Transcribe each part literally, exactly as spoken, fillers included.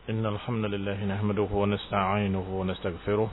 إن الحمد لله نحمده ونستعينه ونستغفره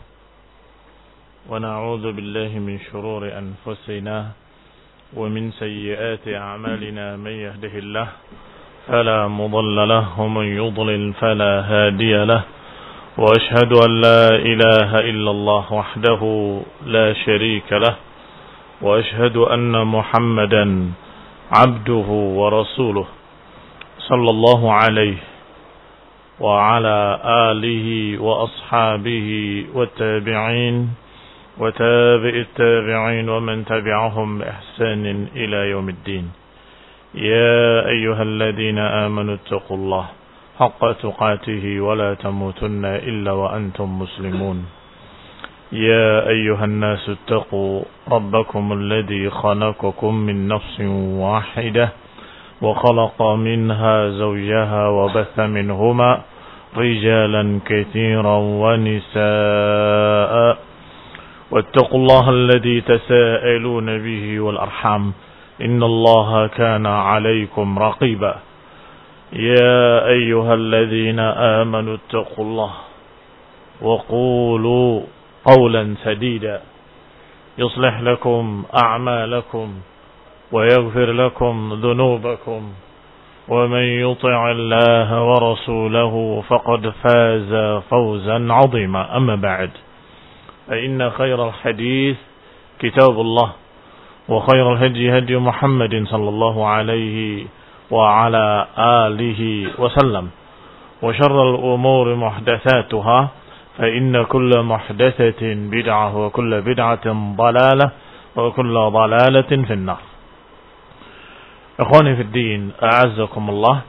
ونعوذ بالله من شرور أنفسنا ومن سيئات أعمالنا. من يهده الله فلا مضل له ومن يضلل فلا هادي له، وأشهد أن لا إله إلا الله وحده لا شريك له، وأشهد أن محمدا عبده ورسوله صلى الله عليه وعلى آله وأصحابه والتابعين وتابع التابعين ومن تبعهم بإحسان إلى يوم الدين. يا أيها الذين آمنوا اتقوا الله حق تقاته ولا تموتن إلا وأنتم مسلمون. يا أيها الناس اتقوا ربكم الذي خلقكم من نفس واحدة وخلق منها زوجها وبث منهما رجالا كثيرا ونساء، واتقوا الله الذي تساءلون به والأرحام إن الله كان عليكم رقيبا. يا أيها الذين آمنوا اتقوا الله وقولوا قولا سديدا يصلح لكم أعمالكم ويغفر لكم ذنوبكم، ومن يطع الله ورسوله فقد فاز فوزا عظيما. أما بعد، فإن خير الحديث كتاب الله، وخير الهدي هدي محمد صلى الله عليه وعلى آله وسلم، وشر الأمور محدثاتها، فإن كل محدثة بدعة وكل بدعة ضلالة وكل ضلالة في النار. Ikhwani fi din, a'azzakumullah.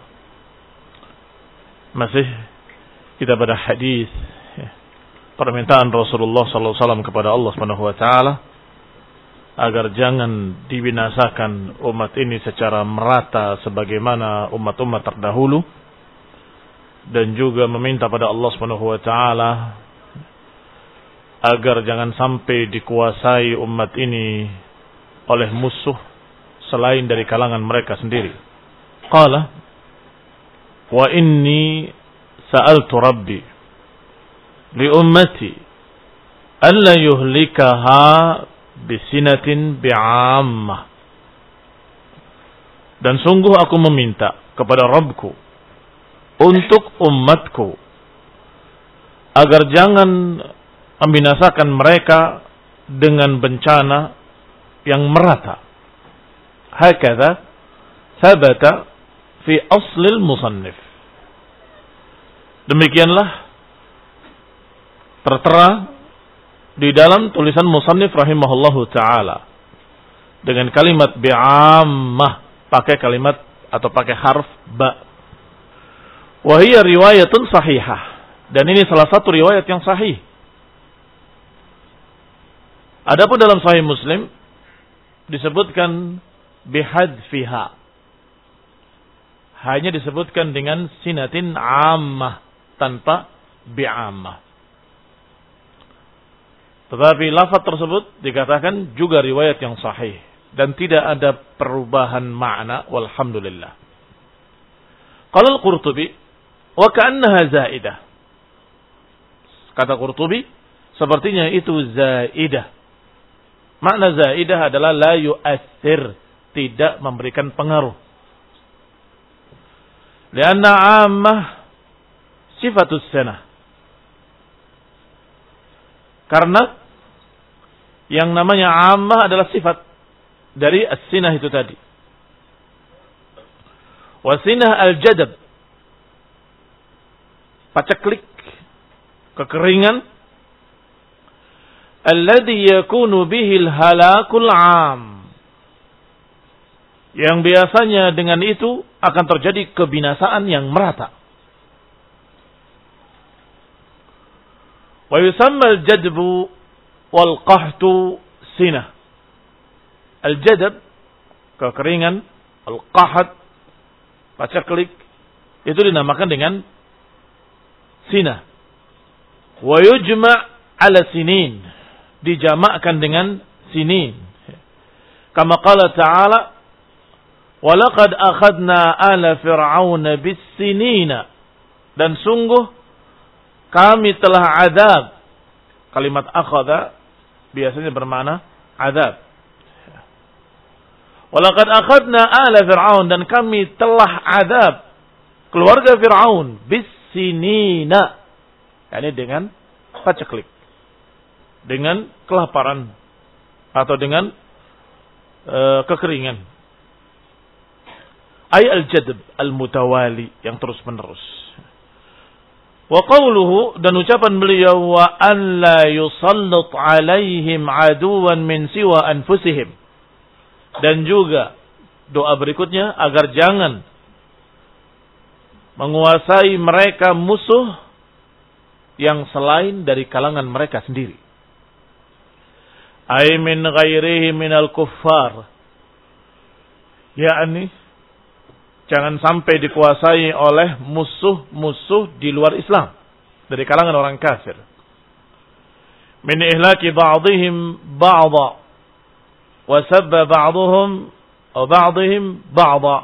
Masih kita pada hadis permintaan Rasulullah sallallahu alaihi wasallam kepada Allah Subhanahu wa taala agar jangan dibinasakan umat ini secara merata sebagaimana umat-umat terdahulu, dan juga meminta pada Allah Subhanahu wa taala agar jangan sampai dikuasai umat ini oleh musuh selain dari kalangan mereka sendiri. Qala wa inni sa'altu rabbi li ummati alla yuhlikaha bisinatin bi'ammah. Dan sungguh aku meminta kepada Rabbku untuk umatku agar jangan membinasakan mereka dengan bencana yang merata. Hakadha thabata fi aslil musannif. Demikianlah tertera di dalam tulisan musannif rahimahullahu ta'ala dengan kalimat bi'ammah, pakai kalimat atau pakai harf ba. Wahia riwayatun sahihah, dan ini salah satu riwayat yang sahih. Adapun dalam Sahih Muslim disebutkan bihadfiha, hanya disebutkan dengan sinatin ammah tanpa bi'ammah. Tetapi lafaz tersebut dikatakan juga riwayat yang sahih dan tidak ada perubahan makna, walhamdulillah. Qala al-Qurtubi wa ka'annaha zaidah. Kata Qurtubi, sepertinya itu zaidah. Makna zaidah adalah la yu'athir, tidak memberikan pengaruh. Lianna ammah sifatus sanah. Karena yang namanya ammah adalah sifat dari as-sinah itu tadi. Wa sinah al-jadab, paceklik, kekeringan, alladhi yakunu bihil halakul am, yang biasanya dengan itu akan terjadi kebinasaan yang merata. Wa yusamma al-jadbu wal qahtu sinah. Al-jadab, kekeringan, al-qahat, paceklik, itu dinamakan dengan sinah. Wa yujma' ala sinin, dijamakkan dengan sinin. Kama qala ta'ala walaqad akhadna ala fir'auna bis-sinina dan sungguh kami telah azab. Kalimat akhadha biasanya bermakna azab. Walaqad akhadna ala Fir'aun, dan kami telah azab keluarga Fir'aun bisinina, yakni dengan paceklik, dengan kelaparan atau dengan uh, kekeringan. Ay al-jadb al-mutawali, yang terus menerus. Wa qawluhu, dan ucapan beliau, wa an la yusallit alaihim aduwan min siwa anfusihim. Dan juga doa berikutnya, agar jangan menguasai mereka musuh yang selain dari kalangan mereka sendiri. Ay min ghairihi minal kuffar. Yakni jangan sampai dikuasai oleh musuh-musuh di luar Islam, dari kalangan orang kafir. Min ihlaki ba'dihim ba'dha wa sabba ba'dhum wa ba'dihim ba'dha.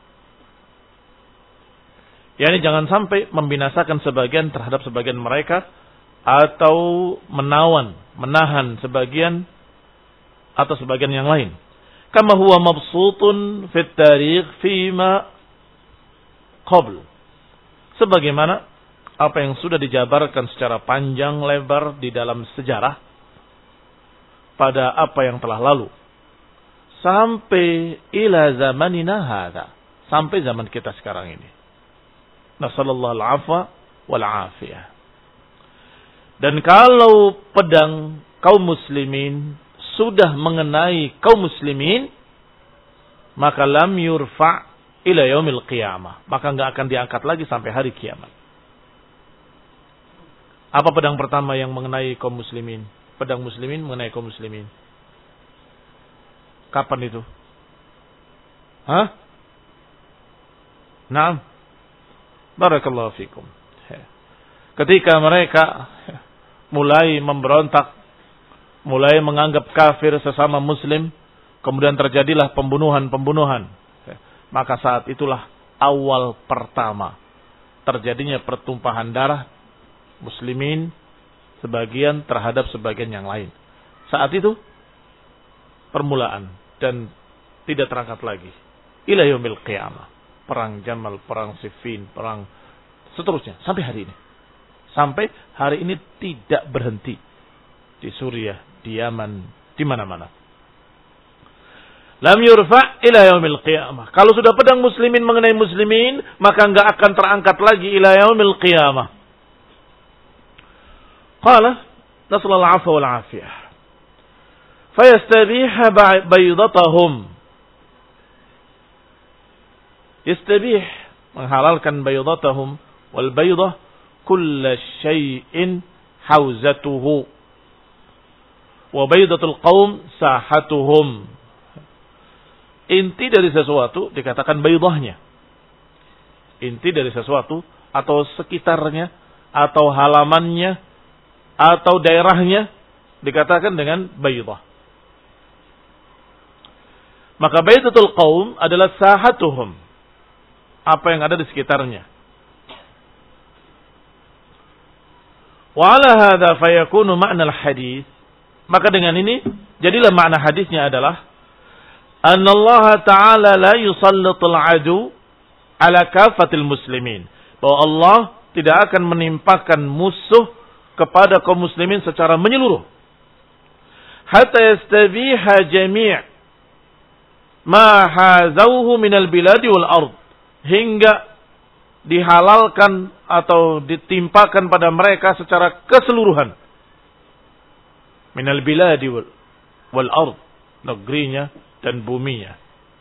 Yani jangan sampai membinasakan sebagian terhadap sebagian mereka, atau menawan, menahan sebagian atau sebagian yang lain. Kama huwa mabsutun fit tarikh fima qabl. Sebagaimana apa yang sudah dijabarkan secara panjang lebar di dalam sejarah pada apa yang telah lalu. Sampai ila zamanina hadha, sampai zaman kita sekarang ini. Nasallallahu al-afwa wal afiyah. Dan kalau pedang kaum muslimin sudah mengenai kaum muslimin, maka lam yurfa ila yaumil qiyamah, maka enggak akan diangkat lagi sampai hari kiamat. Apa pedang pertama yang mengenai kaum muslimin? Pedang muslimin mengenai kaum muslimin. Kapan itu? Hah? Naam. Barakallahu fikum. Ketika mereka mulai memberontak, mulai menganggap kafir sesama muslim, kemudian terjadilah pembunuhan-pembunuhan. Maka saat itulah awal pertama terjadinya pertumpahan darah muslimin sebagian terhadap sebagian yang lain. Saat itu permulaan, dan tidak terangkat lagi ila yaumil qiyamah. Perang Jamal, perang Siffin, perang seterusnya sampai hari ini. Sampai hari ini tidak berhenti di Suriah, di Yaman, di mana-mana. Lam yurfa ila yaumil qiyamah. Kalau sudah pedang muslimin mengenai muslimin, maka enggak akan terangkat lagi ila yaumil qiyamah. Qala nasallallahu alaihi wal afiyah. Fayastabiha baydatahum. Yastabih, menghalalkan baydatahum, wal baydah kulla syai'in hauzatuhu wa baydatul qaum sahatuhum. Inti dari sesuatu dikatakan baydahnya. Inti dari sesuatu atau sekitarnya atau halamannya atau daerahnya dikatakan dengan baydah. Maka baydatul qaum adalah sahatuhum, apa yang ada di sekitarnya. Wa ala hadza fayakunu ma'na al-hadis. Maka dengan ini jadilah makna hadisnya adalah annallaha ta'ala la yusallitul adu ala kafatil muslimin. Bahwa Allah tidak akan menimpakan musuh kepada kaum muslimin secara menyeluruh. Hatta yastabiha jami' ma hazauhu minal biladi wal ard, hingga dihalalkan atau ditimpakan pada mereka secara keseluruhan minal biladi wal, wal ard, negerinya dan buminya.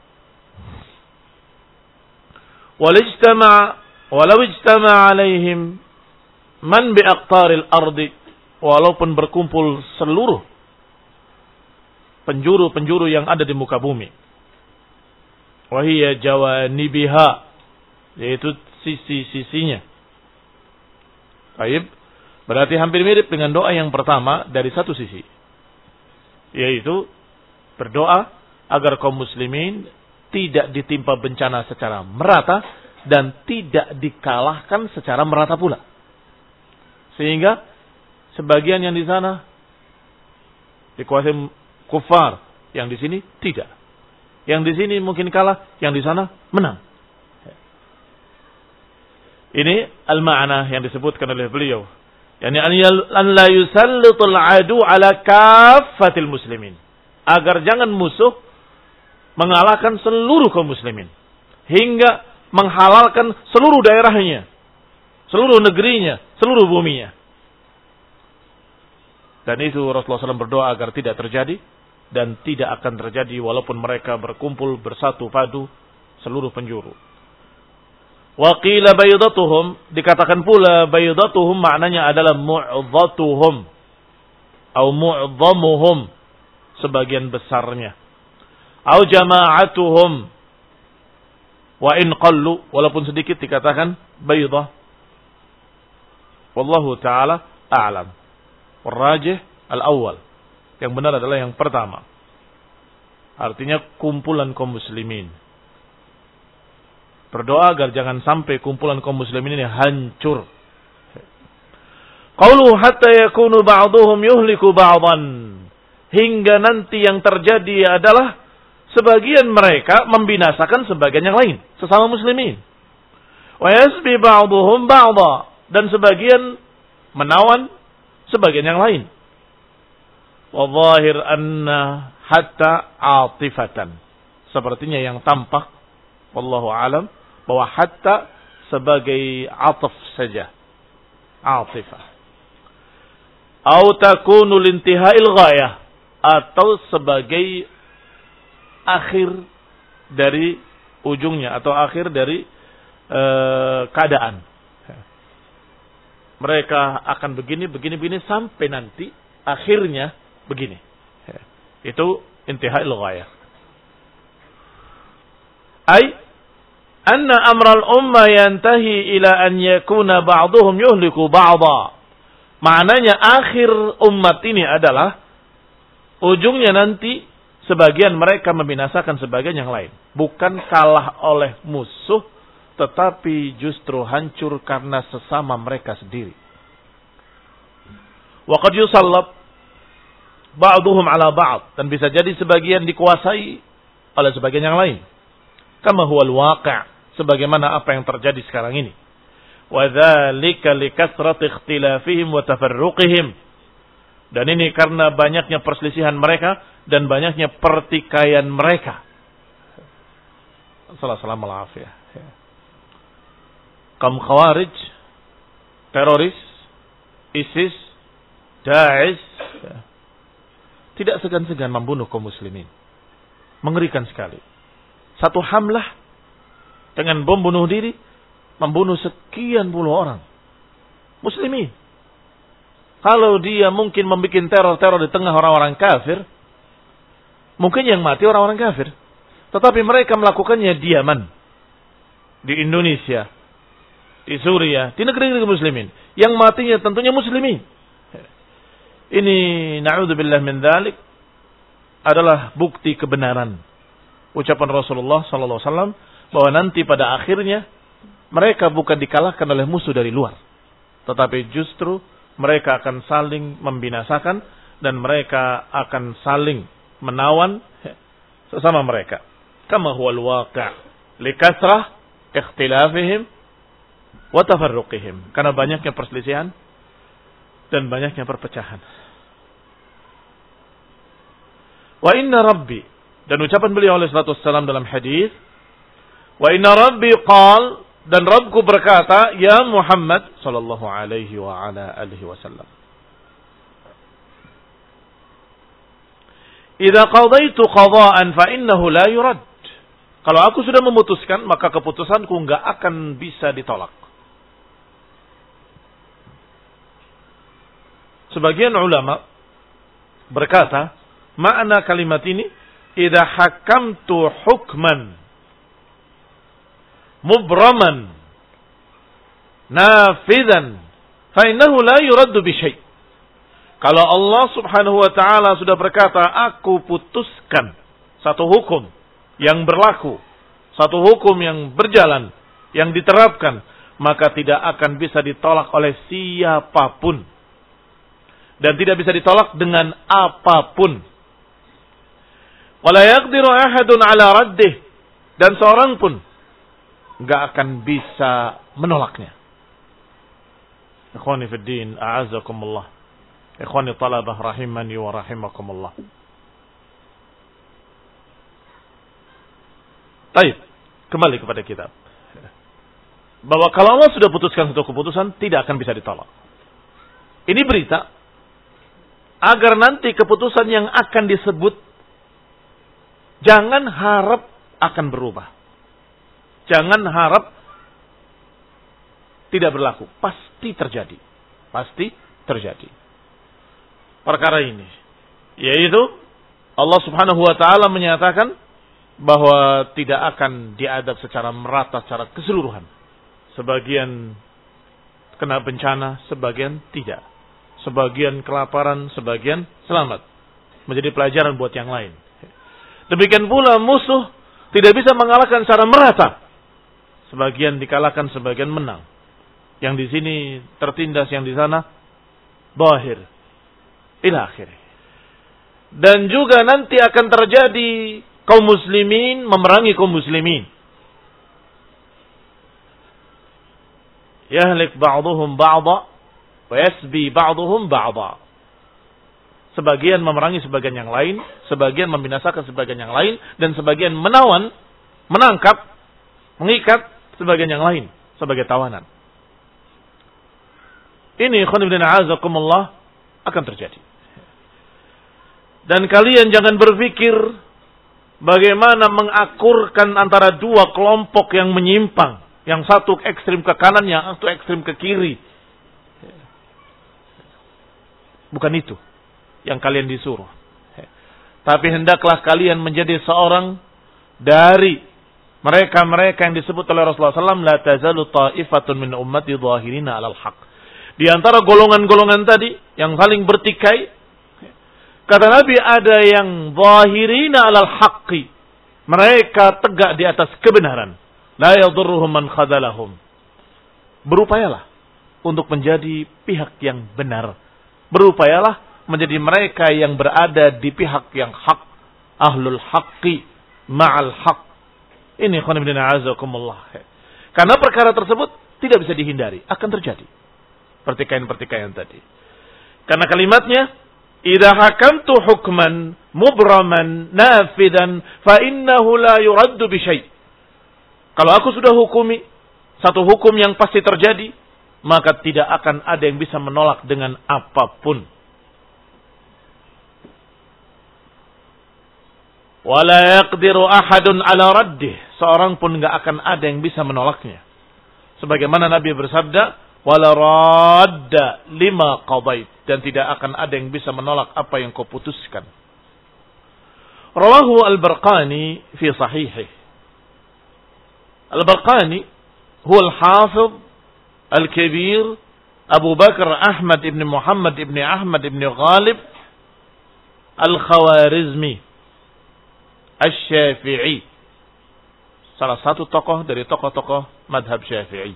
Walijtama' walau ijtama' alaihim man bi aqtaril ardi, walaupun berkumpul seluruh penjuru-penjuru yang ada di muka bumi. Wahiyya jawanibiha, yaitu sisi-sisinya. Baik, berarti hampir mirip dengan doa yang pertama dari satu sisi, yaitu berdoa agar kaum muslimin tidak ditimpa bencana secara merata dan tidak dikalahkan secara merata pula. Sehingga sebagian yang di sana dikuasai kufar, yang di sini tidak. Yang di sini mungkin kalah, yang di sana menang. Ini al-ma'na yang disebutkan oleh beliau. Yani an la yusallitul adu ala kaffatil muslimin. Agar jangan musuh mengalahkan seluruh kaum muslimin. Hingga menghalalkan seluruh daerahnya, seluruh negerinya, seluruh buminya. Dan itu Rasulullah shallallahu alaihi wasallam berdoa agar tidak terjadi. Dan tidak akan terjadi walaupun mereka berkumpul bersatu padu seluruh penjuru. Wa qila baydatuhum, dikatakan pula baydatuhum maknanya adalah mu'dhatuhum atau mu'dhamuhum, sebagian besarnya. Atau jama'atuhum wa in qallu, walaupun sedikit dikatakan baydah. Wallahu taala a'lam. Warrajih al-awwal. Yang benar adalah yang pertama. Artinya kumpulan kaum muslimin. Berdoa agar jangan sampai kumpulan kaum muslimin ini hancur. Qauluhu hatta yakunu ba'duhum yuhliku ba'dan. Hingga nanti yang terjadi adalah sebagian mereka membinasakan sebagian yang lain, sesama muslimin. Wa yasbi ba'duhum ba'da, dan sebagian menawan sebagian yang lain. Wa zahir anna hatta atifatan. Sepertinya yang tampak wallahu alam bahwa hatta sebagai ataf saja. Atifah. Atau takunu lintiha'il ghayah, atau sebagai akhir dari ujungnya atau akhir dari e, keadaan. Mereka akan begini begini begini sampai nanti akhirnya begini. Itu intihai al-ghayah. Ay anna amral umma yantahi ila an yakuna ba'duhum yuhliku ba'da. Maknanya akhir umat ini adalah ujungnya nanti sebagian mereka membinasakan sebagian yang lain. Bukan kalah oleh musuh, tetapi justru hancur karena sesama mereka sendiri. Wa qad yusallab ba'duhum ala ba'd, dan bisa jadi sebagian dikuasai oleh sebagian yang lain. Kama huwal waqi', sebagaimana apa yang terjadi sekarang ini. Wa dzalika likathrati ikhtilafihim wa tafarruqihim. Dan ini karena banyaknya perselisihan mereka dan banyaknya pertikaian mereka. Assalamualaikum warahmatullahi wabarakatuh. Kaum Khawarij, teroris, ISIS, Daesh, tidak segan-segan membunuh kaum muslimin. Mengerikan sekali. Satu hamlah dengan bom bunuh diri membunuh sekian puluh orang muslimin. Kalau dia mungkin membuat teror-teror di tengah orang-orang kafir, mungkin yang mati orang-orang kafir. Tetapi mereka melakukannya diaman. Di Indonesia, di Suriah, di negeri-negeri muslimin. Yang matinya tentunya muslimin. Ini na'udzubillah min dzalik adalah bukti kebenaran ucapan Rasulullah sallallahu alaihi wasallam bahwa nanti pada akhirnya mereka bukan dikalahkan oleh musuh dari luar, tetapi justru mereka akan saling membinasakan dan mereka akan saling menawan sesama mereka. Kama huwal waqi' likathrah ikhtilafihim wa tafarruqihim, karena banyaknya perselisihan dan banyaknya perpecahan. Wa inna rabbi, dan ucapan beliau alaihi salatu wassalam dalam hadis, wa inna rabbi qal, dan Rabbku berkata, ya Muhammad sallallahu alaihi wa ala alihi wasallam, idza qadaitu qada'an fa innahu la yurad. Kalau aku sudah memutuskan, maka keputusanku enggak akan bisa ditolak. Sebagian ulama berkata, makna kalimat ini, idza hakamtu hukman mubraman nafidan fa innahu la yuraddu bi syai'. Kalau Allah Subhanahu wa taala sudah berkata, aku putuskan satu hukum yang berlaku, satu hukum yang berjalan, yang diterapkan, maka tidak akan bisa ditolak oleh siapapun. Dan tidak bisa ditolak dengan apapun. Wala yaqdiru ahadun ala raddih. Dan seorang pun enggak akan bisa menolaknya. Ikhwani fid din, a'azzakumullah. Ikhwani talabah rahimani wa rahimakumullah. Baik, kembali kepada kitab. Bahwa kalau Allah sudah putuskan satu keputusan, tidak akan bisa ditolak. Ini berita agar nanti keputusan yang akan disebut jangan harap akan berubah. Jangan harap tidak berlaku. Pasti terjadi. Pasti terjadi. Perkara ini, yaitu Allah Subhanahu wa taala menyatakan bahwa tidak akan diadab secara merata, secara keseluruhan. Sebagian kena bencana, sebagian tidak. Sebagian kelaparan, sebagian selamat. Menjadi pelajaran buat yang lain. Demikian pula musuh tidak bisa mengalahkan secara merata. Sebagian dikalahkan, sebagian menang. Yang di sini tertindas, yang di sana bahir. Ila akhir. Dan juga nanti akan terjadi kaum muslimin memerangi kaum muslimin. Yahlik ba'duhum ba'da wa yasbi ba'duhum ba'da. Sebagian memerangi sebagian yang lain, sebagian membinasakan sebagian yang lain, dan sebagian menawan, menangkap, mengikat sebagian yang lain sebagai tawanan. Ini khonibdina azakumullah akan terjadi. Dan kalian jangan berpikir bagaimana mengakurkan antara dua kelompok yang menyimpang. Yang satu ekstrim ke kanan, yang satu ekstrim ke kiri. Bukan itu yang kalian disuruh. Tapi hendaklah kalian menjadi seorang dari mereka-mereka yang disebut oleh Rasulullah shallallahu alaihi wasallam, la tazalu ta'ifatun min ummati dhahirina 'alal haqq. Di antara golongan-golongan tadi yang saling bertikai, kata Nabi, ada yang dhahirina 'alal haqqi. Mereka tegak di atas kebenaran. La yadurruhum man khadalahum. Berupayalah untuk menjadi pihak yang benar. Berupayalah menjadi mereka yang berada di pihak yang hak. Ahlul haqqi ma'al haq. Ini khonibdina azakumullah. Karena perkara tersebut tidak bisa dihindari. Akan terjadi. Pertikaian-pertikaian tadi. Karena kalimatnya, idza hakamtu hukman mubraman nafidan fa innahu la yuraddu bi syai'. Kalau aku sudah hukumi satu hukum yang pasti terjadi, maka tidak akan ada yang bisa menolak dengan apapun. Wala yaqdiru ahadun ala raddih. Seorang pun enggak akan ada yang bisa menolaknya. Sebagaimana Nabi bersabda, wala radda lima qadait. Dan tidak akan ada yang bisa menolak apa yang kau putuskan. Rawahu Al-Barqani fi sahihih. Al-Barqani huwa al-Hafidh al-Kabir Abu Bakar Ahmad ibn Muhammad ibn Ahmad ibn Ghalib Al-Khawarizmi Asy-Syafi'i. Salah satu tokoh dari tokoh-tokoh madhab Syafi'i.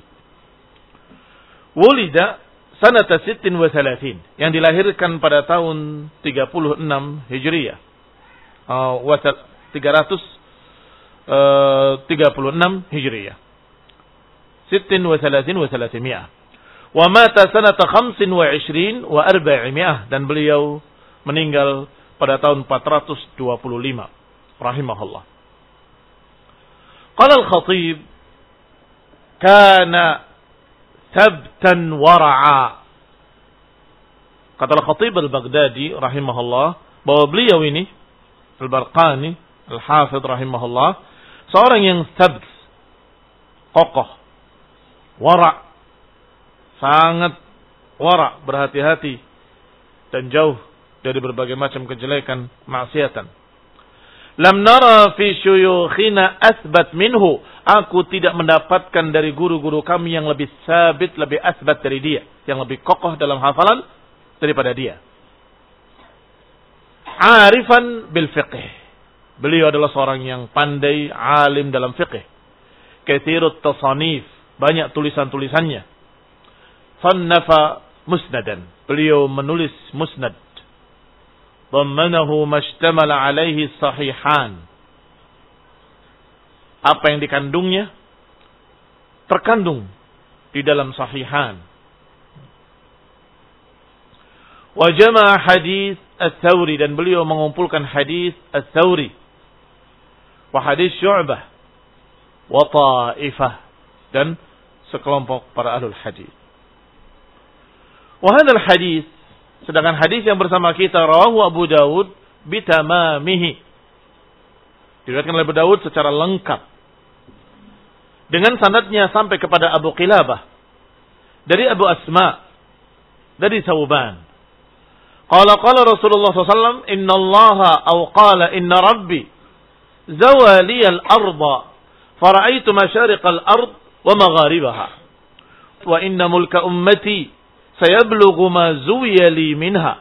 Wulida sanata sittin wa thalathin, yang dilahirkan pada tahun tiga puluh enam Hijriah. Uh, tiga ratus tiga puluh enam Hijriah. Sittin wa thalathin wa thalathimi'ah. Wa mata sanata khamsin wa ishrin wa arba'imi'ah. Dan beliau meninggal pada tahun empat ratus dua puluh lima. Rahimahullah. Qala al-Khatib, kana thabtan wara'a. Kata al-Khatib al-Baghdadi rahimahullah, bahwa beliau ini, Al-Barqani, Al-Hafidh rahimahullah, seorang yang thabt, kokoh, wara', sangat wara', berhati-hati, dan jauh dari berbagai macam kejelekan, maksiatan. Lam nara fi syuyukhina athbat minhu. Aku tidak mendapatkan dari guru-guru kami yang lebih sabit, lebih asbat dari dia, yang lebih kokoh dalam hafalan daripada dia. Arifan bil fiqh. Beliau adalah seorang yang pandai, alim dalam fiqh. katsirut tasanif, banyak tulisan-tulisannya. Sannafa musnadan, beliau menulis musnad. Dhammanahu mashtamala alaihi sahihan. Apa yang dikandungnya terkandung di dalam sahihan. Wa jama'a hadis Ats-Tsauri, dan beliau mengumpulkan hadis Ats-Tsauri. Wa hadis Syu'bah wa Ta'ifah, dan sekelompok para ahlul hadis. Wa hadzal hadis, sedangkan hadis yang bersama kita rawahu Abu Dawud bitamamihi, diriwayatkan oleh Abu Dawud secara lengkap dengan sanadnya sampai kepada Abu Qilabah dari Abu Asma dari Thawban. Qala qala Rasulullah sallallahu alaihi wasallam, inna Allaha aw qala inna Rabbi zawali al-arda fara'aitu masyariq al-ard wa magharibaha wa inna mulka ummati سيبلغ ما زوي لي منها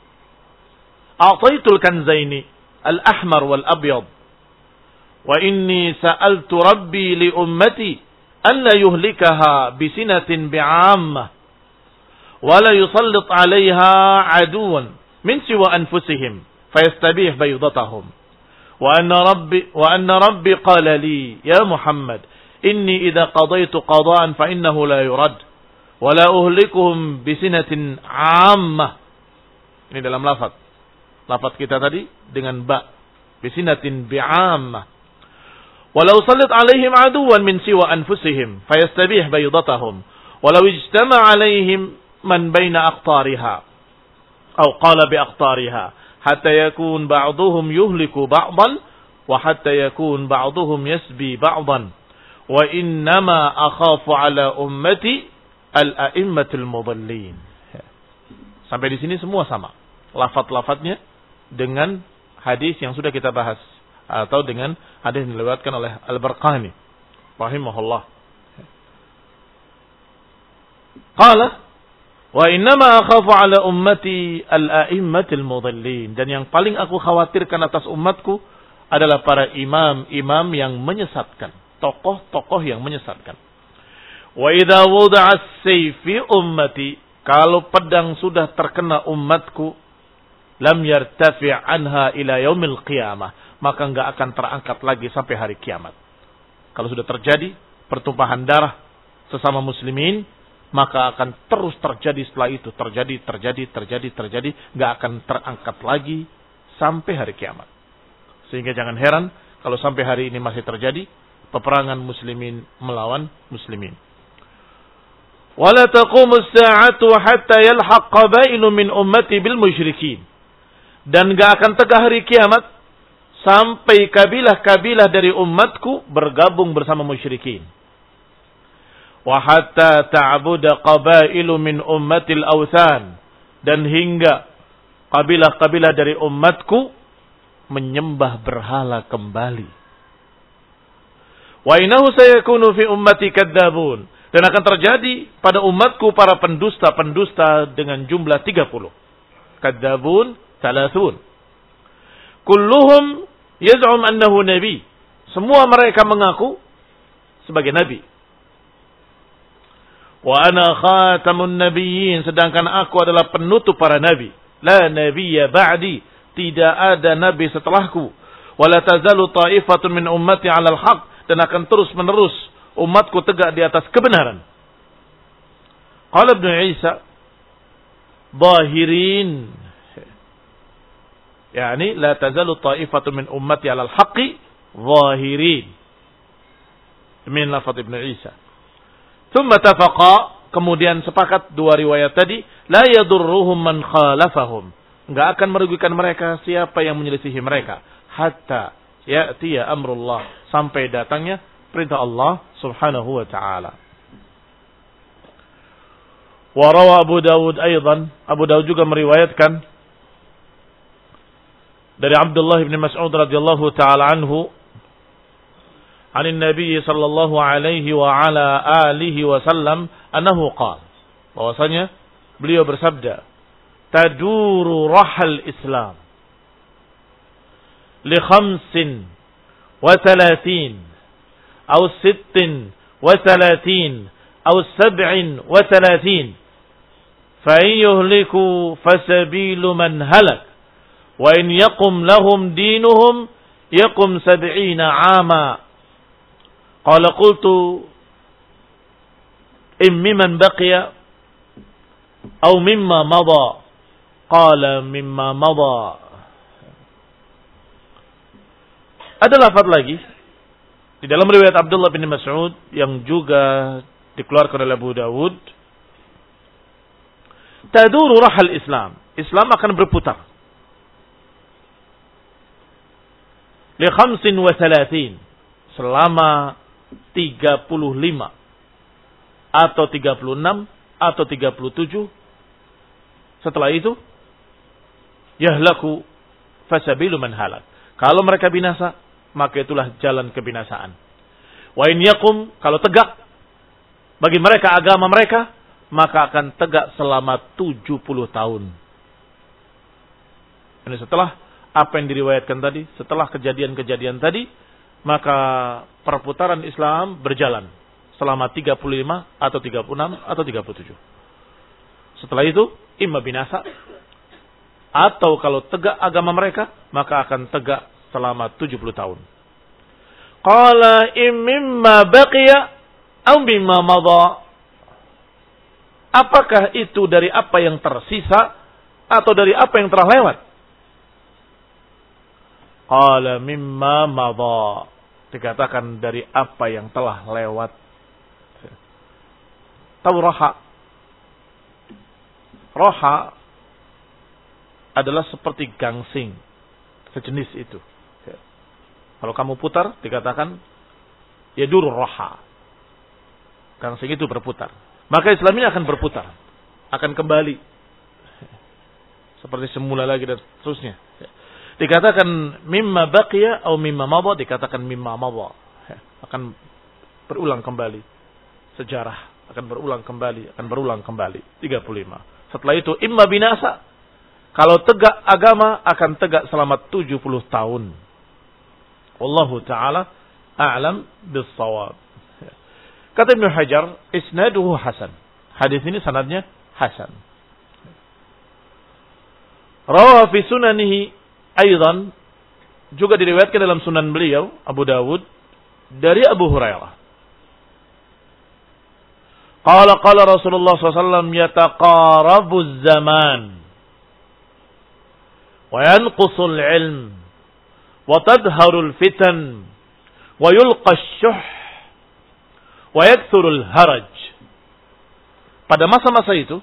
أعطيت الكنزين الأحمر والأبيض وإني سألت ربي لأمتي ألا يهلكها بسنة بعامة ولا يسلط عليها عدوا من سوى أنفسهم فيستبيح بيضتهم وأن ربي, وأن ربي قال لي يا محمد إني إذا قضيت قضاء فإنه لا يرد wala uhlikuhum bisinatin ammah. Ini dalam lafaz. Lafaz kita tadi dengan ba. Bisinatin bi'ammah. Wala usallit alaihim aduwan min siwa anfusihim fayastabih baydatahum. Walau ijtama alaihim man baina aqtariha. Atau qala bi aqtariha. Hatta yakun ba'duhum yuhliku ba'dan. Wa hatta yakun ba'duhum yasbi ba'dan. Wa innama akhafu ala ummati al-a'immatul mudallin. Sampai di sini semua sama. Lafaz-lafaznya dengan hadis yang sudah kita bahas atau dengan hadis yang dilewatkan oleh Al-Barqani rahimahullah. Qala wa innama akhafu ala ummati al-a'immatul mudallin, dan yang paling aku khawatirkan atas umatku adalah para imam-imam yang menyesatkan, tokoh-tokoh yang menyesatkan. Wa idza wudi'a as-sayf fi ummati, kalau pedang sudah terkena umatku, lam yartafi' anha ila yaumil qiyamah, maka enggak akan terangkat lagi sampai hari kiamat. Kalau sudah terjadi pertumpahan darah sesama muslimin, maka akan terus terjadi setelah itu, terjadi, terjadi, terjadi, terjadi, enggak akan terangkat lagi sampai hari kiamat. Sehingga jangan heran kalau sampai hari ini masih terjadi peperangan muslimin melawan muslimin. Wala taqumu as-sa'atu hatta yalhaq qaba'ilu min ummati bil musyrikin. Dan enggak akan tegak hari kiamat sampai kabilah-kabilah dari umatku bergabung bersama musyrikin. Wa hatta ta'budu qaba'ilu min ummatil awthan, dan hingga kabilah-kabilah dari umatku menyembah berhala kembali. Wa innahu sayakunu fi ummati kadzabun, dan akan terjadi pada umatku para pendusta-pendusta dengan jumlah tiga puluh. Kadzabun thalathun. Kulluhum yaz'um annahu nabi. Semua mereka mengaku sebagai nabi. Wa ana khatamun nabiyyin, sedangkan aku adalah penutup para nabi. La nabiyya ba'di, tidak ada nabi setelahku. Wa la tazalu ta'ifatun min ummati 'alal haqq, dan akan terus-menerus umatku tegak di atas kebenaran. Qala Ibnu Isa, zahirin. Yani la tazalu ta'ifatun min ummati 'alal haqqi zahirin. Min lafaz Ibnu Isa. Thumma tafaqa, kemudian sepakat dua riwayat tadi, la yadurruhum man khalafahum. Enggak akan merugikan mereka siapa yang menyelisihi mereka, hatta ya'tiya amrullah, sampai datangnya perintah Allah Subhanahu wa taala. Wa rawa Abu Dawud aidan, Abu Dawud juga meriwayatkan dari Abdullah bin Mas'ud radhiyallahu taala anhu, an Nabi sallallahu alaihi wa ala alihi wasallam annahu qala, bahwasanya beliau bersabda, taduru rahal Islam li khamsin wa thalathin أو ست وثلاثين أو سبع وثلاثين فإن يهلكوا فسبيل من هلك وإن يقم لهم دينهم يقم سبعين عاما قال قلت إن ممن بقي أو مما مضى قال مما مضى. Ada lafaz lagi di dalam riwayat Abdullah bin Mas'ud yang juga dikeluarkan oleh Abu Dawud. Taduru rahal Islam. Islam akan berputar. Li khamsin wa thalathin. Selama tiga puluh lima. Atau tiga puluh enam. Atau tiga puluh tujuh. Setelah itu. Yahlaku fasabilu man halak. Kalau mereka binasa, maka itulah jalan kebinasaan. Wa in yakum, kalau tegak bagi mereka agama mereka, maka akan tegak selama tujuh puluh tahun. Ini setelah apa yang diriwayatkan tadi, setelah kejadian-kejadian tadi, maka perputaran Islam berjalan selama tiga puluh lima atau tiga puluh enam atau tiga puluh tujuh. Setelah itu, imma binasa, atau kalau tegak agama mereka, maka akan tegak selama tujuh puluh tahun. Qala imma baqiya aw mimma madha. Apakah itu dari apa yang tersisa atau dari apa yang telah lewat? Qala mimma madha. Dikatakan dari apa yang telah lewat. Tahu raha? Raha adalah seperti gangsing. Sejenis itu. Kalau kamu putar, dikatakan yadur raha. Gangsing itu berputar. Maka Islam ini akan berputar. Akan kembali. Seperti semula lagi dan seterusnya. Dikatakan mimma baqiya atau mimma madha, dikatakan mimma madha. Akan berulang kembali. Sejarah akan berulang kembali, akan berulang kembali. tiga puluh lima. Setelah itu imma binasa. Kalau tegak agama akan tegak selama tujuh puluh tahun. Wallahu ta'ala a'lam bis-shawab. Kata Ibnu Hajar, isnaduhu hasan. Hadis ini sanadnya hasan. Rawa fi sunanihi aidan, juga diriwayatkan dalam sunan beliau Abu Dawud dari Abu Hurairah. Qala qala Rasulullah sallallahu alaihi wasallam yataqarabu az-zaman wa yanqusu al-ilm wa tadharu al-fitan wa yulqa ash-shuh wa yakthuru al-haraj. Pada masa-masa itu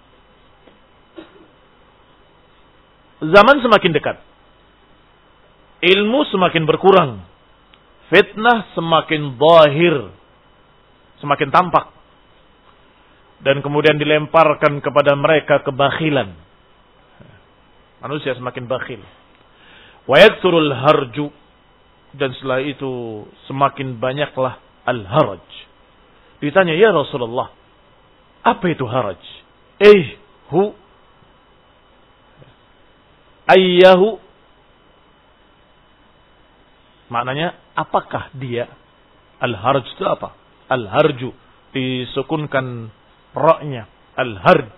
zaman semakin dekat. Ilmu semakin berkurang. Fitnah semakin zahir. Semakin tampak. Dan kemudian dilemparkan kepada mereka kebakhilan. Manusia semakin bakhil. Wa yakthurul harju. Dan setelah itu semakin banyaklah al-haraj. Ditanya, ya Rasulullah, apa itu haraj? Eh, hu. Ayyahu. Maknanya, apakah dia? Al-harj itu apa? Al-harju. Disukunkan ra-nya. Al-harj.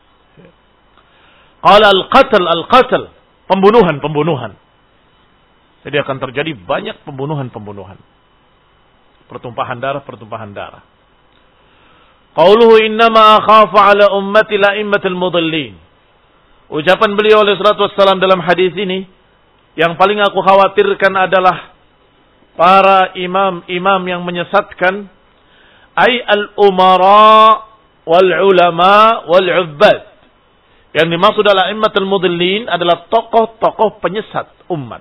Qala al-qatl, al-qatl. Pembunuhan-pembunuhan. Jadi akan terjadi banyak pembunuhan-pembunuhan. Pertumpahan darah, pertumpahan darah. Qauluhu innama akhafu ala ummati la'immatil mudallin. Ucapan beliau alaihi salatu wassalam dalam hadis ini, yang paling aku khawatirkan adalah para imam-imam yang menyesatkan, ay al-umara wal ulama wal ubbad. Yang dimaksud adalah immatul mudallin adalah tokoh-tokoh penyesat umat.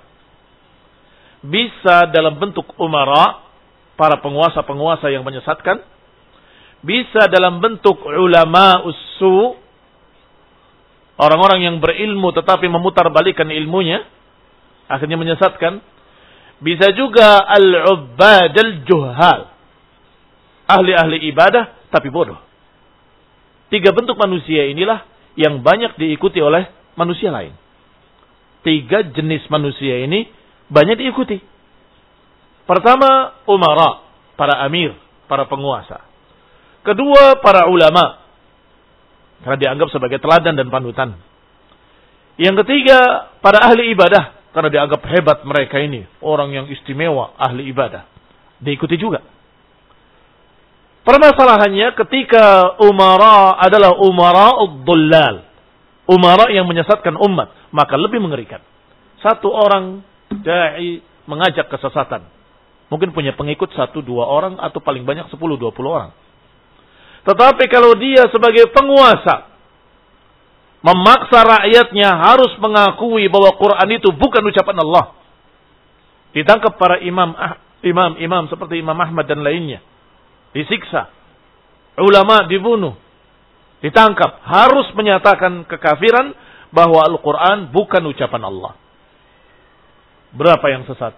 Bisa dalam bentuk umara, para penguasa-penguasa yang menyesatkan. Bisa dalam bentuk ulama ussu, orang-orang yang berilmu tetapi memutarbalikkan ilmunya, akhirnya menyesatkan. Bisa juga al-ubbad al-juhal, ahli-ahli ibadah tapi bodoh. Tiga bentuk manusia inilah yang banyak diikuti oleh manusia lain. Tiga jenis manusia ini banyak diikuti. Pertama, umara, para amir, para penguasa. Kedua, para ulama, karena dianggap sebagai teladan dan panutan. Yang ketiga, para ahli ibadah, karena dianggap hebat mereka ini, orang yang istimewa, ahli ibadah. Diikuti juga. Permasalahannya ketika umara adalah umara ad-dhullal, umara yang menyesatkan umat, maka lebih mengerikan. Satu orang dai mengajak kesesatan, mungkin punya pengikut satu dua orang atau paling banyak sepuluh dua puluh orang. Tetapi kalau dia sebagai penguasa memaksa rakyatnya harus mengakui bahwa Quran itu bukan ucapan Allah, ditangkap para imam imam imam seperti Imam Ahmad dan lainnya, disiksa, ulama dibunuh, ditangkap, harus menyatakan kekafiran bahwa Al-Quran bukan ucapan Allah. Berapa yang sesat?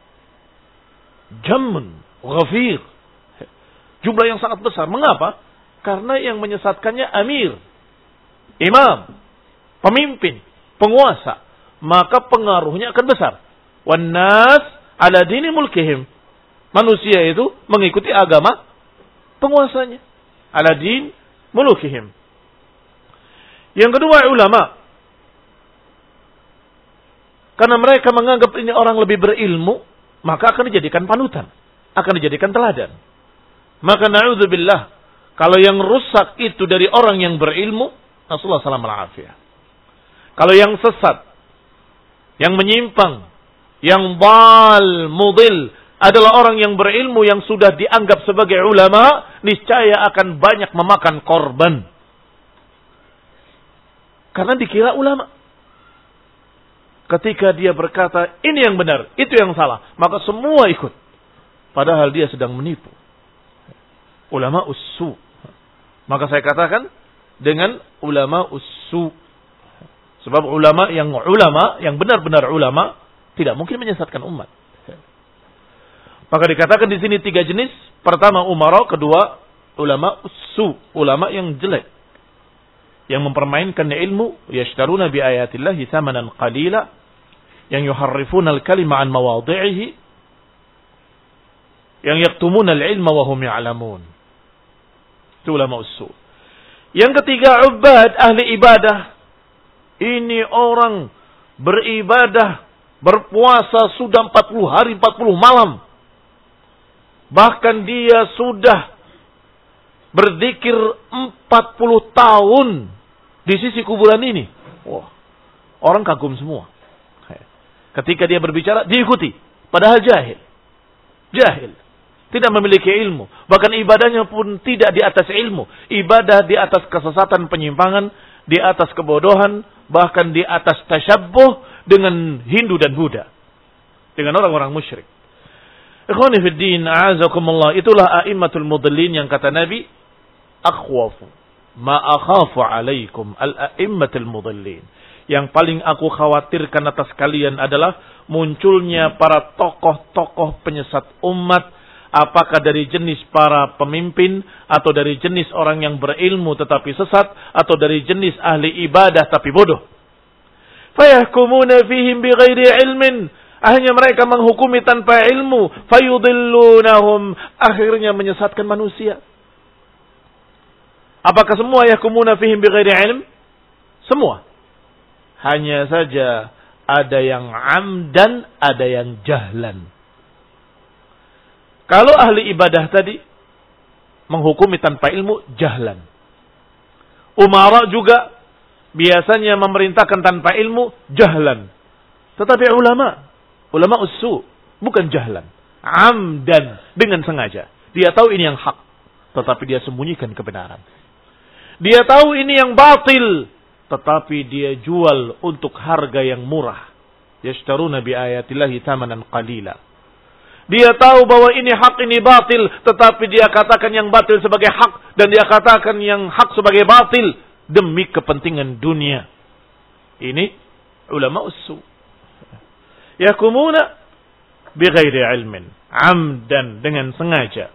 Jammun, ghafir. Jumlah yang sangat besar. Mengapa? Karena yang menyesatkannya amir, imam, pemimpin, penguasa. Maka pengaruhnya akan besar. Wan nas ala dini mulkihim. Manusia itu mengikuti agama penguasanya. Ala din mulkihim. Yang kedua, ulama. Karena mereka menganggap ini orang lebih berilmu, maka akan dijadikan panutan, akan dijadikan teladan. Maka na'udzubillah, kalau yang rusak itu dari orang yang berilmu, Rasulullah sallallahu alaihi wasallam. Kalau yang sesat, yang menyimpang, yang dal, mudil, adalah orang yang berilmu yang sudah dianggap sebagai ulama, niscaya akan banyak memakan korban. Karena dikira ulama. Ketika dia berkata, ini yang benar, itu yang salah, maka semua ikut. Padahal dia sedang menipu. Ulama ussu. Maka saya katakan dengan ulama ussu. Sebab ulama yang ulama, yang benar-benar ulama, tidak mungkin menyesatkan umat. Maka dikatakan di sini tiga jenis. Pertama umara, kedua ulama ussu, ulama yang jelek, yang mempermainkan ilmu, yashtaruna bi ayatillahi thamanan qalila, yang yuharrifuna al-kalima an mawadhi'ihi, yang yaktumuna al-ilma wa hum ya'lamun. Itu ulama ussu. Yang ketiga ubad, ahli ibadah. Ini orang beribadah, berpuasa sudah empat puluh hari, empat puluh malam. Bahkan dia sudah berzikir empat puluh tahun di sisi kuburan ini. Wah, orang kagum semua. Ketika dia berbicara, diikuti. Padahal jahil. Jahil. Tidak memiliki ilmu. Bahkan ibadahnya pun tidak di atas ilmu. Ibadah di atas kesesatan, penyimpangan, di atas kebodohan, bahkan di atas tasyabbuh dengan Hindu dan Buddha. Dengan orang-orang musyrik. Ikhwani fid din, a'azakumullah. Itulah a'immatul mudallin yang kata Nabi, akhwafu ma akhafu alaikum al-a'immatul mudallin. Yang paling aku khawatirkan atas kalian adalah munculnya para tokoh-tokoh penyesat umat, apakah dari jenis para pemimpin, atau dari jenis orang yang berilmu tetapi sesat, atau dari jenis ahli ibadah tapi bodoh. Fayahkumuna fihim bighairi ilmin. Akhirnya mereka menghukumi tanpa ilmu. Fayudillunahum. Akhirnya menyesatkan manusia. Apakah semua yahkumuna fihim bighairi ilm? Semua. Hanya saja ada yang amdan, ada yang jahlan. Kalau ahli ibadah tadi menghukumi tanpa ilmu, jahlan. Umara juga biasanya memerintahkan tanpa ilmu, jahlan. Tetapi ulama, ulama ussu, bukan jahlan. Amdan, dengan sengaja. Dia tahu ini yang hak, tetapi dia sembunyikan kebenaran. Dia tahu ini yang batil, tetapi dia jual untuk harga yang murah. Yashtaruna bi ayatillahi thamanan qalila. Dia tahu bahwa ini hak, ini batil, tetapi dia katakan yang batil sebagai hak, dan dia katakan yang hak sebagai batil demi kepentingan dunia. Ini ulama ussu. Yakumuna bighairi ilmin, amdan, dengan sengaja.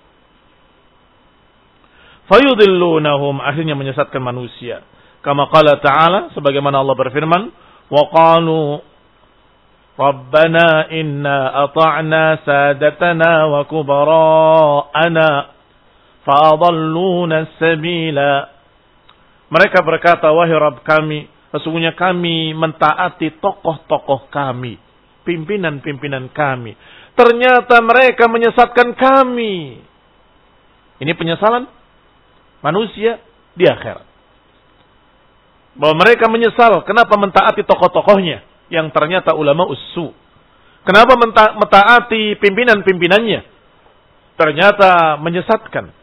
Fayudillunahum, akhirnya menyesatkan manusia. Kama qala ta'ala, sebagaimana Allah berfirman, wa qalu Rabbana inna ata'na sadatana wa kubara'ana fa'adalluna as-sabila. Mereka berkata, wahai Rabb kami, sesungguhnya kami mentaati tokoh-tokoh kami, pimpinan-pimpinan kami. Ternyata mereka menyesatkan kami. Ini penyesalan manusia di akhirat. Bahwa mereka menyesal kenapa mentaati tokoh-tokohnya yang ternyata ulama ussu. Kenapa menta- mentaati pimpinan-pimpinannya? Ternyata menyesatkan.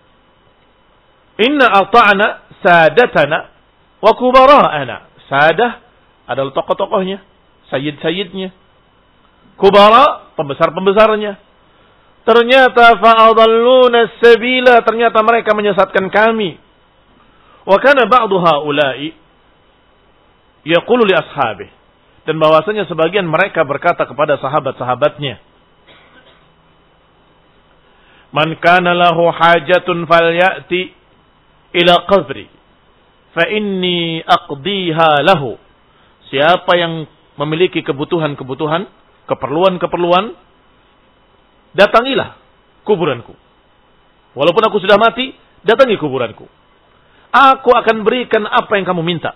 Inna ata'na sadatana wa kubara'ana. Sadah adalah tokoh-tokohnya, sayyid-sayyidnya. Kubara, pembesar-pembesarnya. Ternyata fa'adalluna as-sabila, ternyata mereka menyesatkan kami. Wa kana ba'du haula'i yaqulu li ashabihi, dan bahwasanya sebagian mereka berkata kepada sahabat-sahabatnya, man kana lahu hajatun falyati ila qabri fa inni aqdiha lahu. Siapa yang memiliki kebutuhan-kebutuhan, keperluan-keperluan, datangilah kuburanku. Walaupun aku sudah mati, datangi kuburanku. Aku akan berikan apa yang kamu minta.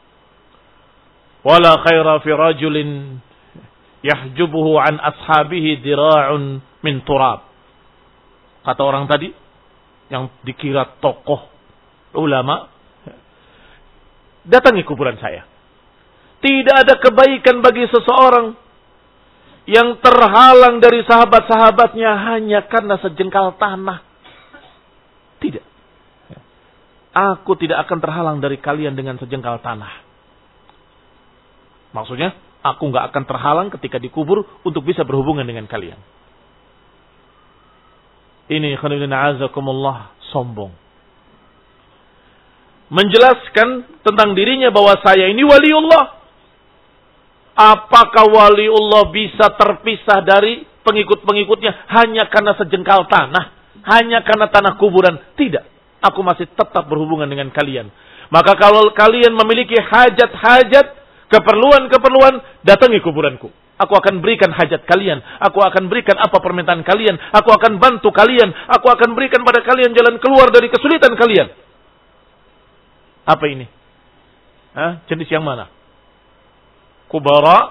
Wala khaira fi rajulin yahjubuhu an ashabihi dira'un min turab. Kata orang tadi yang dikira tokoh ulama, datangi kuburan saya. Tidak ada kebaikan bagi seseorang yang terhalang dari sahabat-sahabatnya hanya karena sejengkal tanah. Tidak. Aku tidak akan terhalang dari kalian dengan sejengkal tanah. Maksudnya, aku nggak akan terhalang ketika dikubur untuk bisa berhubungan dengan kalian. Ini khairuddin azakumullah, sombong. Menjelaskan tentang dirinya bahwa saya ini waliullah. Apakah waliullah bisa terpisah dari pengikut-pengikutnya hanya karena sejengkal tanah? Hanya karena tanah kuburan? Tidak. Aku masih tetap berhubungan dengan kalian. Maka kalau kalian memiliki hajat-hajat, keperluan-keperluan, datangi kuburanku. Aku akan berikan hajat kalian. Aku akan berikan apa permintaan kalian. Aku akan bantu kalian. Aku akan berikan pada kalian jalan keluar dari kesulitan kalian. Apa ini? Hah? Jenis yang mana? Kubara?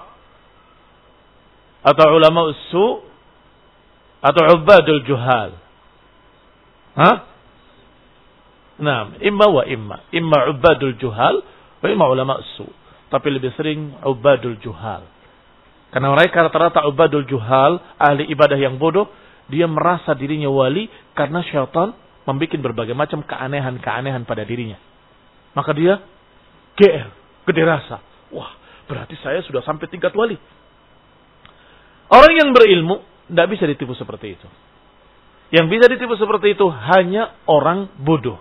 Atau ulama ussu? Atau ubadul juhal? Hah? Nah, imma wa imma. Imma ubadul juhal, wa imma ulama ussu. Tapi lebih sering ubadul juhal. Karena mereka rata-rata ubadul juhal, ahli ibadah yang bodoh, dia merasa dirinya wali karena syaitan membuat berbagai macam keanehan-keanehan pada dirinya. Maka dia G R, gede rasa. Wah, berarti saya sudah sampai tingkat wali. Orang yang berilmu tidak bisa ditipu seperti itu. Yang bisa ditipu seperti itu hanya orang bodoh.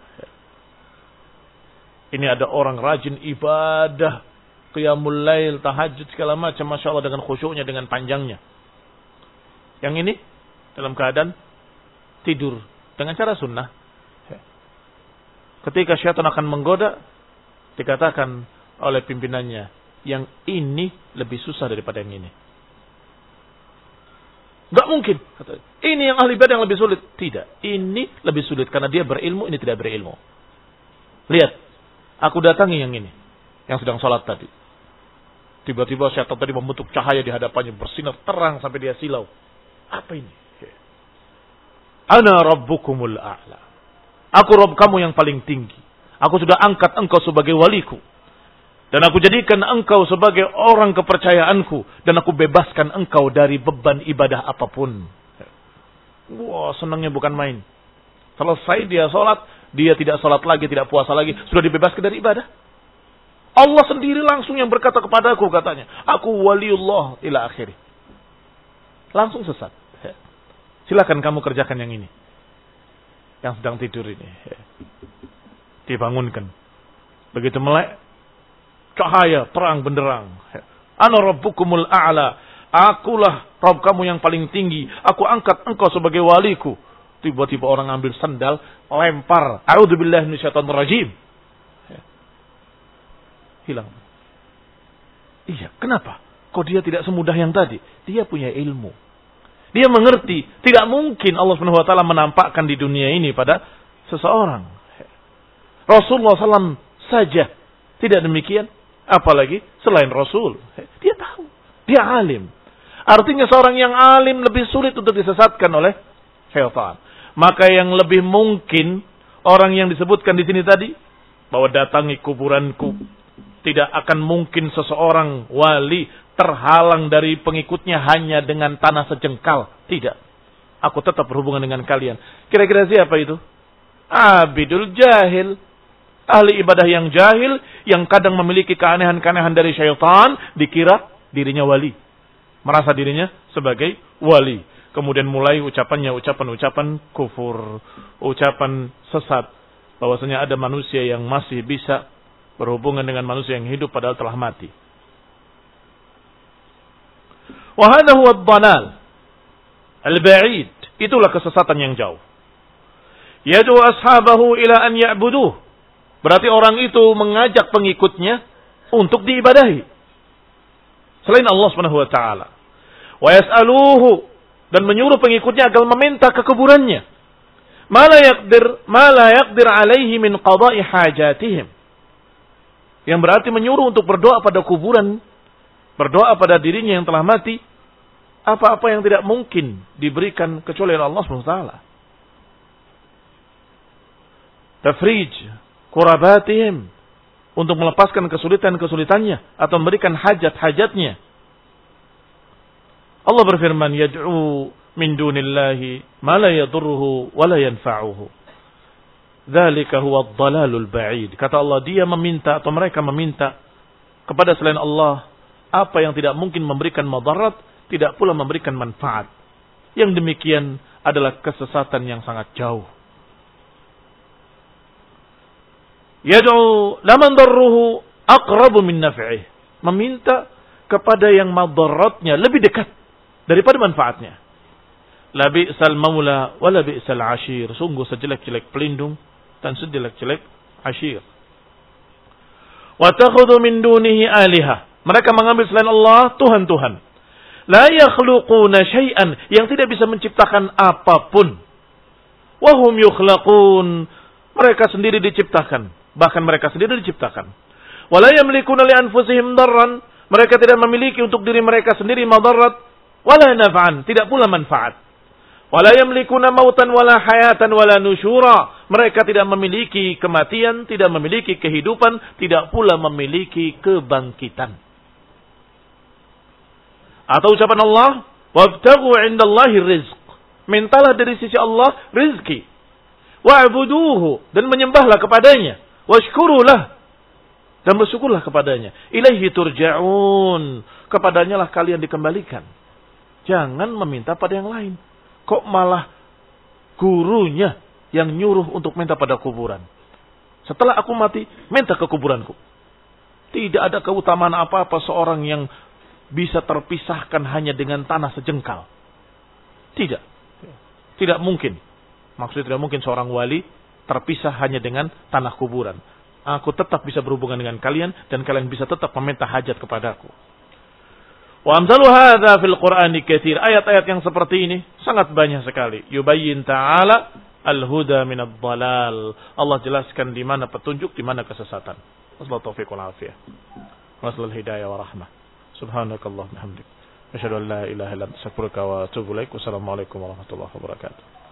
Ini ada orang rajin ibadah, qiyamul lail, tahajud segala macam, masya Allah, dengan khusyuknya, dengan panjangnya. Yang ini dalam keadaan tidur dengan cara sunnah. Ketika syaitan akan menggoda, dikatakan oleh pimpinannya, yang ini lebih susah daripada yang ini. Gak mungkin. Ini yang ahli ibadah yang lebih sulit. Tidak. Ini lebih sulit karena dia berilmu, ini tidak berilmu. Lihat. Aku datangi yang ini. Yang sedang sholat tadi. Tiba-tiba syaitan tadi membentuk cahaya di hadapannya. Bersinar terang sampai dia silau. Apa ini? Ana rabbukumul a'la. Aku Rabb kamu yang paling tinggi. Aku sudah angkat engkau sebagai waliku. Dan aku jadikan engkau sebagai orang kepercayaanku. Dan aku bebaskan engkau dari beban ibadah apapun. Wah, senangnya bukan main. Selesai dia sholat, dia tidak sholat lagi, tidak puasa lagi. Sudah dibebaskan dari ibadah. Allah sendiri langsung yang berkata kepadaku, katanya. Aku waliullah ila akhiri. Langsung sesat. Silakan kamu kerjakan yang ini. Yang sedang tidur ini. Dibangunkan. Begitu melek, cahaya, terang benderang. Ana rabbukumul a'la. Akulah Rabb kamu yang paling tinggi. Aku angkat engkau sebagai waliku. Tiba-tiba orang ambil sandal, lempar. A'udzubillahi minasyaitonir rajim. Hilang. Iya, kenapa? Kok dia tidak semudah yang tadi? Dia punya ilmu. Dia mengerti. Tidak mungkin Allah subhanahu wa taala menampakkan di dunia ini pada seseorang. Rasulullah shallallahu alaihi wasallam saja tidak demikian. Apalagi selain Rasul. Dia tahu. Dia alim. Artinya seorang yang alim lebih sulit untuk disesatkan oleh syaitan. Maka yang lebih mungkin orang yang disebutkan di sini tadi, bahwa datangi kuburanku, tidak akan mungkin seseorang wali terhalang dari pengikutnya hanya dengan tanah sejengkal. Tidak. Aku tetap berhubungan dengan kalian. Kira-kira siapa itu? Abidul jahil. Ahli ibadah yang jahil, yang kadang memiliki keanehan-keanehan dari syaitan, dikira dirinya wali. Merasa dirinya sebagai wali. Kemudian mulai ucapannya ucapan-ucapan kufur, ucapan sesat, bahwasanya ada manusia yang masih bisa berhubungan dengan manusia yang hidup padahal telah mati. Wa hadha huwa ad-dhalal al-ba'id. Itulah kesesatan yang jauh. Yad'u ashabahu ila an ya'buduh. Berarti orang itu mengajak pengikutnya untuk diibadahi selain Allah Subhanahu wa taala. Wa yas'aluhu, dan menyuruh pengikutnya agar meminta ke kuburannya. Ma la yaqdir ma la yaqdir alaihi min qada'i hajatihim. Yang berarti menyuruh untuk berdoa pada kuburan, berdoa pada dirinya yang telah mati, apa-apa yang tidak mungkin diberikan kecuali oleh Allah Subhanahu wa taala. Tafrij qurabatihim, untuk melepaskan kesulitan-kesulitannya atau memberikan hajat-hajatnya. Allah berfirman, yad'u min dunillahi ma la yadurruhu wa la yanfa'uhu. Dzalika huwa ad-dhalalul ba'id. Kata Allah, dia meminta atau mereka meminta kepada selain Allah apa yang tidak mungkin memberikan madarat, tidak pula memberikan manfaat. Yang demikian adalah kesesatan yang sangat jauh. Yad'u laman darruhu aqrabu min naf'ih. Meminta kepada yang madaratnya lebih dekat daripada manfaatnya. La bi'sal maula wa la bi'sal ashir. Sungguh sejelek-jelek pelindung dan sejelek-jelek ashir. Wa takhudhu min dunihi alihah. Mereka mengambil selain Allah Tuhan-Tuhan. La yakhluquna syai'an, yang tidak bisa menciptakan apapun. Wa hum yukhlaqun. Mereka sendiri diciptakan. Bahkan mereka sendiri diciptakan. Wala yamlikuna li anfusihim darran. Mereka tidak memiliki untuk diri mereka sendiri madarat. Wala naf'an, tidak pula manfaat. Wala yamlikuna mautan wala hayatan wala nusyura. Mereka tidak memiliki kematian, tidak memiliki kehidupan, tidak pula memiliki kebangkitan. Atau ucapan Allah, wabtaghu 'indallahi rizq. Mintalah dari sisi Allah rizki. Wa'buduhu, dan menyembahlah kepadanya. Washkurulah, dan bersyukurlah kepadanya. Ilaihi turja'un, kepadanya lah kalian dikembalikan. Jangan meminta pada yang lain. Kok malah gurunya yang nyuruh untuk minta pada kuburan? Setelah aku mati, minta ke kuburanku. Tidak ada keutamaan apa-apa seorang yang bisa terpisahkan hanya dengan tanah sejengkal. Tidak. Tidak mungkin. Maksudnya tidak mungkin seorang wali terpisah hanya dengan tanah kuburan. Aku tetap bisa berhubungan dengan kalian dan kalian bisa tetap meminta hajat kepadaku. Wa amsalu hadza fil Qur'ani katsir. Ayat-ayat yang seperti ini sangat banyak sekali. Yubayyin ta'ala al-huda min ad-dhalal. Allah jelaskan di mana petunjuk, di mana kesesatan. Wassalatu taufiq wal afiyah. Wassalul hidayah wa rahmah. Subhanakallah bihamdik. Asyhadu an la ilaha illa anta astaghfiruka wa atubu ilaik. Wassalamualaikum warahmatullahi wabarakatuh.